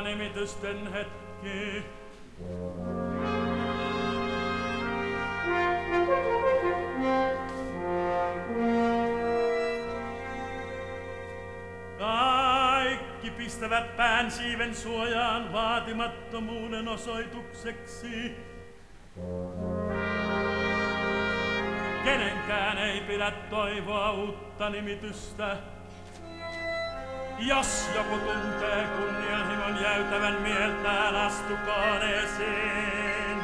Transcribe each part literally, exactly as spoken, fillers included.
nimitysten hetki. Kaikki pistävät pään siiven suojaan vaatimattomuuden osoitukseksi. Kenenkään ei pidä toivoa uutta nimitystä. Jos joku tuntee kunnianhimon jäytävän mieltään, astukaan esiin.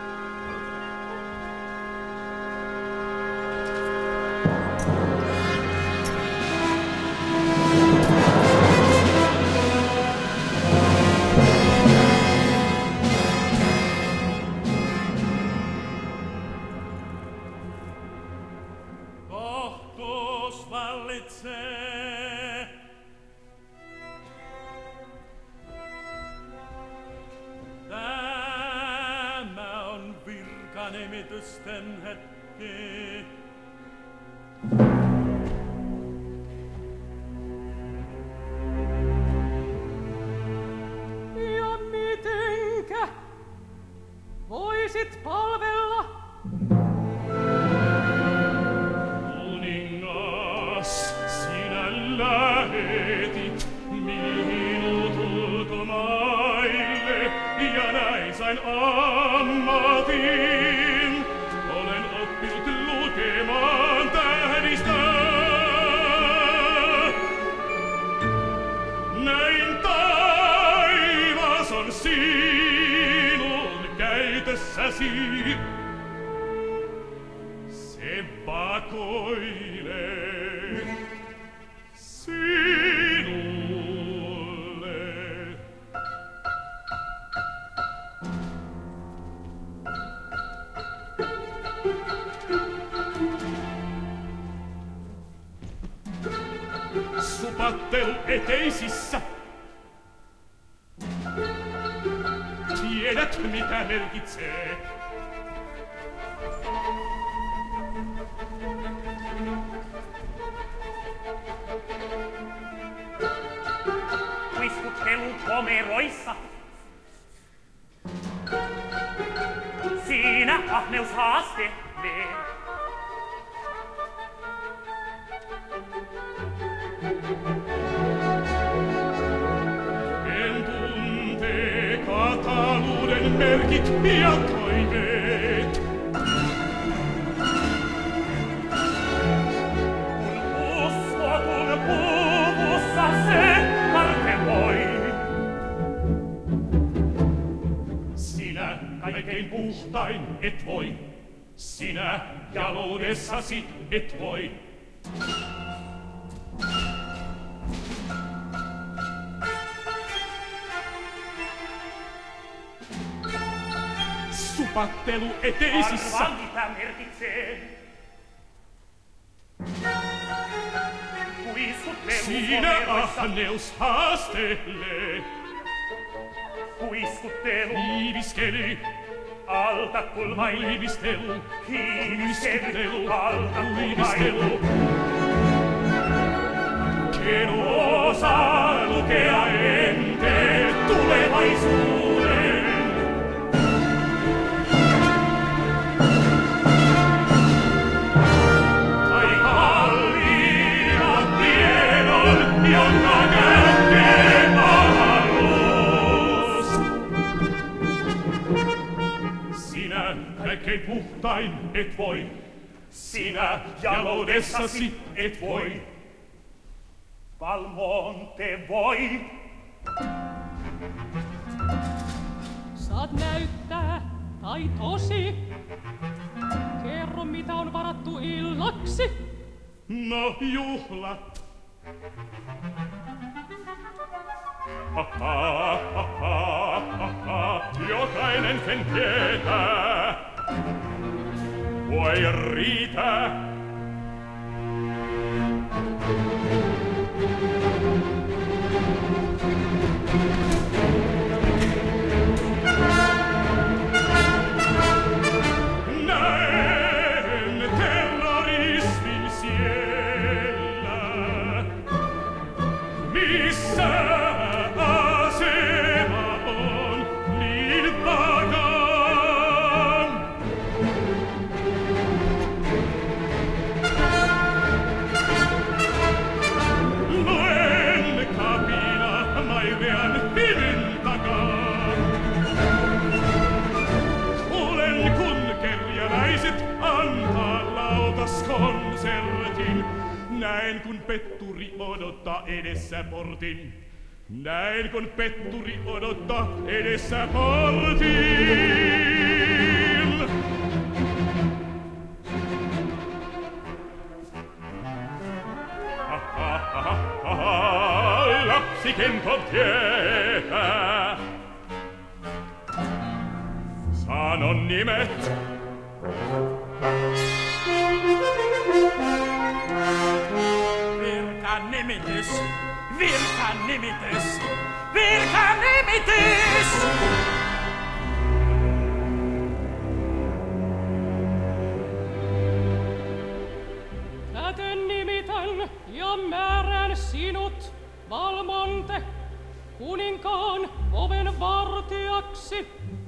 Kohtuus vallitsee. Nimitysten hetki. Ja mitenkä voisit palvella? Kuningas, sinä lähetit minut ulkomaille, ja näin sain ammatin. Lukemaan tähdistä. Näin taivas on sinun käytössäsi. Se vakoilee sinulle. Supattelu eteisissä. Tiedät, mitä merkitsee. Kuiskuttelu komeroissa. Siinä ahneus haastelee. En tunte kataluuden merkit ja toiveet. Kun uskotun puvussa se karteloi. Sinä kaikkein puhtain et voi. Sinä jaloudessasi et voi. Supattelu eteisissä. Arvaa, mitä merkitsee. Kuiskuttelu Siinä komeroissa. ahneus haastelee. Kuiskuttelu. Hiiviskeli. Alta kulmain. Hiivistelu. Hiivistelu. Alta Hiivistelu. En osaa lukea en tee tulevaisuuden. Aika hallita tiedon, jonka kätkee avaruus. Sinä kaikkein puhtain et voi. Sinä jaloudessasi et voi. Valmonte voi. Saat näyttää, tai tosi. Kerro, mitä on varattu illaksi. No, juhlat. Ha, ha, ha, ha, ha, ha. Jokainen sen tietää. Voi riitä. Näen terrorismin siellä, missä asema Näin kun petturi odottaa edessä portin. Näin kun petturi odottaa edessä portin. Ha ha ha ha ha, lapsiken ton tietää. Sanon nimet. Virkan nimitys, virkan nimitys, virkan nimitys! Täten nimitän ja määrän sinut, Valmonte, kuninkaan oven vartijaksi.